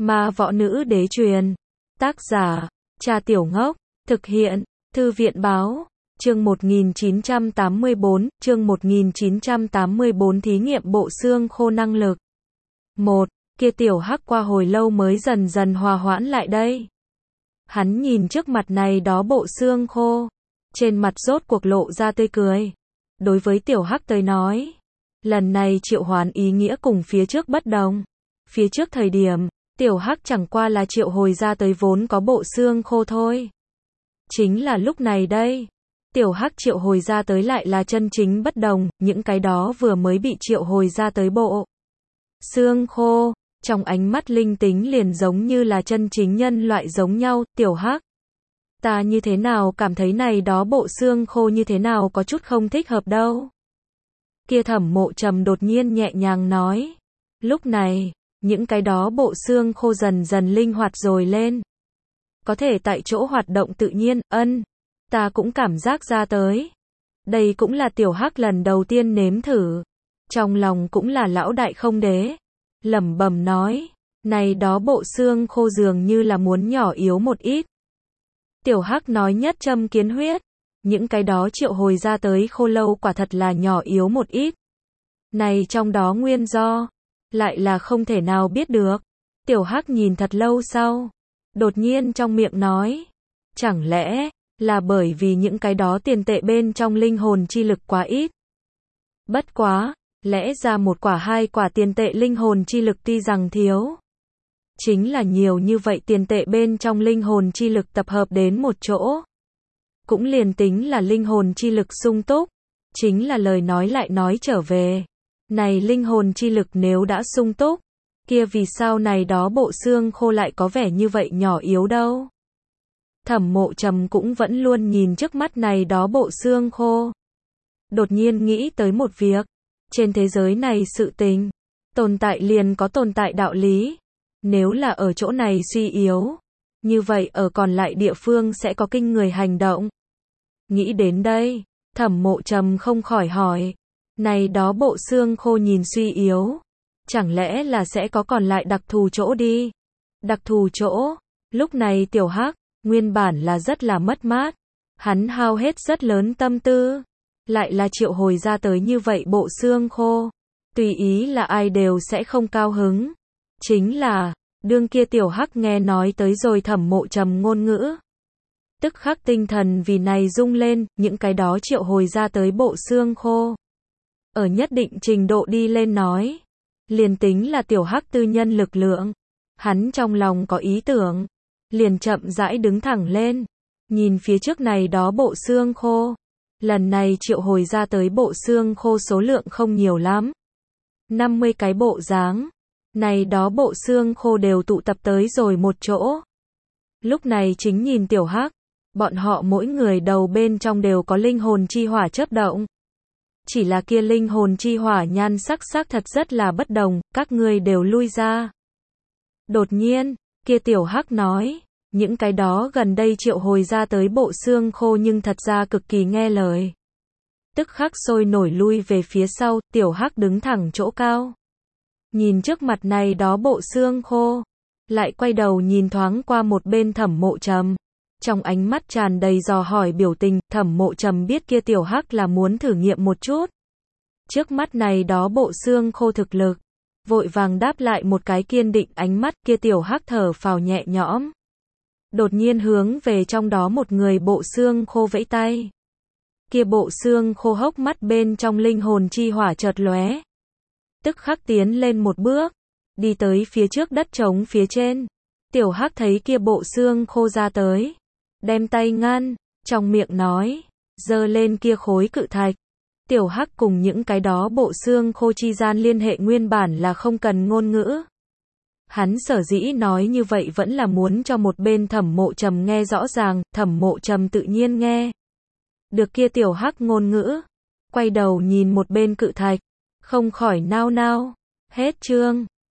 Ma võ nữ đế truyền. Tác giả, Cha Tiểu Ngốc. Thực hiện, Thư viện báo. Chương 1984, thí nghiệm bộ xương khô năng lực. 1. Kia tiểu hắc qua hồi lâu mới dần dần hòa hoãn lại đây. Hắn nhìn trước mặt này đó bộ xương khô. Trên mặt rốt cuộc lộ ra tươi cười. Đối với tiểu hắc tới nói, lần này triệu hoán ý nghĩa cùng phía trước bất đồng. Phía trước thời điểm, tiểu hắc chẳng qua là triệu hồi ra tới vốn có bộ xương khô thôi. Chính là lúc này đây, tiểu hắc triệu hồi ra tới lại là chân chính bất đồng, những cái đó vừa mới bị triệu hồi ra tới bộ xương khô, trong ánh mắt linh tính liền giống như là chân chính nhân loại giống nhau. Tiểu hắc, ta như thế nào cảm thấy này đó bộ xương khô như thế nào có chút không thích hợp đâu. Kia Thẩm Mộ Trầm đột nhiên nhẹ nhàng nói. Lúc này, những cái đó bộ xương khô dần dần linh hoạt rồi lên. Có thể tại chỗ hoạt động tự nhiên, ta cũng cảm giác ra tới. Đây cũng là tiểu hắc lần đầu tiên nếm thử. Trong lòng cũng là lão đại không đế. Lẩm bẩm nói, này đó bộ xương khô dường như là muốn nhỏ yếu một ít. Tiểu hắc nói nhất châm kiến huyết. Những cái đó triệu hồi ra tới khô lâu quả thật là nhỏ yếu một ít. Này trong đó nguyên do, lại là không thể nào biết được. Tiểu hắc nhìn thật lâu sau, đột nhiên trong miệng nói, chẳng lẽ là bởi vì những cái đó tiền tệ bên trong linh hồn chi lực quá ít. Bất quá, lẽ ra một quả hai quả tiền tệ linh hồn chi lực tuy rằng thiếu, chính là nhiều như vậy tiền tệ bên trong linh hồn chi lực tập hợp đến một chỗ. Cũng liền tính là linh hồn chi lực sung túc, chính là lời nói lại nói trở về. Này linh hồn chi lực nếu đã sung túc, kia vì sao này đó bộ xương khô lại có vẻ như vậy nhỏ yếu đâu. Thẩm Mộ Trầm cũng vẫn luôn nhìn trước mắt này đó bộ xương khô. Đột nhiên nghĩ tới một việc. Trên thế giới này sự tình, tồn tại liền có tồn tại đạo lý. Nếu là ở chỗ này suy yếu, như vậy ở còn lại địa phương sẽ có kinh người hành động. Nghĩ đến đây, Thẩm Mộ Trầm không khỏi hỏi. Này đó bộ xương khô nhìn suy yếu, chẳng lẽ là sẽ có còn lại đặc thù chỗ đi? Đặc thù chỗ, lúc này tiểu hắc, nguyên bản là rất là mất mát. Hắn hao hết rất lớn tâm tư, lại là triệu hồi ra tới như vậy bộ xương khô. Tùy ý là ai đều sẽ không cao hứng. Chính là, đương kia tiểu hắc nghe nói tới rồi Thẩm Mộ Trầm ngôn ngữ. Tức khắc tinh thần vì này rung lên, những cái đó triệu hồi ra tới bộ xương khô. Ở nhất định trình độ đi lên nói, liền tính là tiểu hắc tư nhân lực lượng. Hắn trong lòng có ý tưởng, liền chậm rãi đứng thẳng lên, nhìn phía trước này đó bộ xương khô. Lần này triệu hồi ra tới bộ xương khô số lượng không nhiều lắm. 50 cái bộ dáng. Này đó bộ xương khô đều tụ tập tới rồi một chỗ. Lúc này chính nhìn tiểu hắc, bọn họ mỗi người đầu bên trong đều có linh hồn chi hỏa chớp động. Chỉ là kia linh hồn chi hỏa nhan sắc thật rất là bất đồng, các ngươi đều lui ra. Đột nhiên, kia tiểu hắc nói, những cái đó gần đây triệu hồi ra tới bộ xương khô nhưng thật ra cực kỳ nghe lời. Tức khắc sôi nổi lui về phía sau, tiểu hắc đứng thẳng chỗ cao. Nhìn trước mặt này đó bộ xương khô, lại quay đầu nhìn thoáng qua một bên Thẩm Mộ Trầm. Trong ánh mắt tràn đầy dò hỏi biểu tình, Thẩm Mộ Trầm biết kia tiểu hắc là muốn thử nghiệm một chút. Trước mắt này đó bộ xương khô thực lực, vội vàng đáp lại một cái kiên định ánh mắt. Kia tiểu hắc thở phào nhẹ nhõm. Đột nhiên hướng về trong đó một người bộ xương khô vẫy tay. Kia bộ xương khô hốc mắt bên trong linh hồn chi hỏa chợt lóe. Tức khắc tiến lên một bước, đi tới phía trước đất trống phía trên. Tiểu hắc thấy kia bộ xương khô ra tới, đem tay ngăn, trong miệng nói, giơ lên kia khối cự thạch. Tiểu hắc cùng những cái đó bộ xương khô chi gian liên hệ nguyên bản là không cần ngôn ngữ. Hắn sở dĩ nói như vậy vẫn là muốn cho một bên Thẩm Mộ Trầm nghe rõ ràng. Thẩm Mộ Trầm tự nhiên nghe được kia tiểu hắc ngôn ngữ, quay đầu nhìn một bên cự thạch, không khỏi nao nao. Hết chương.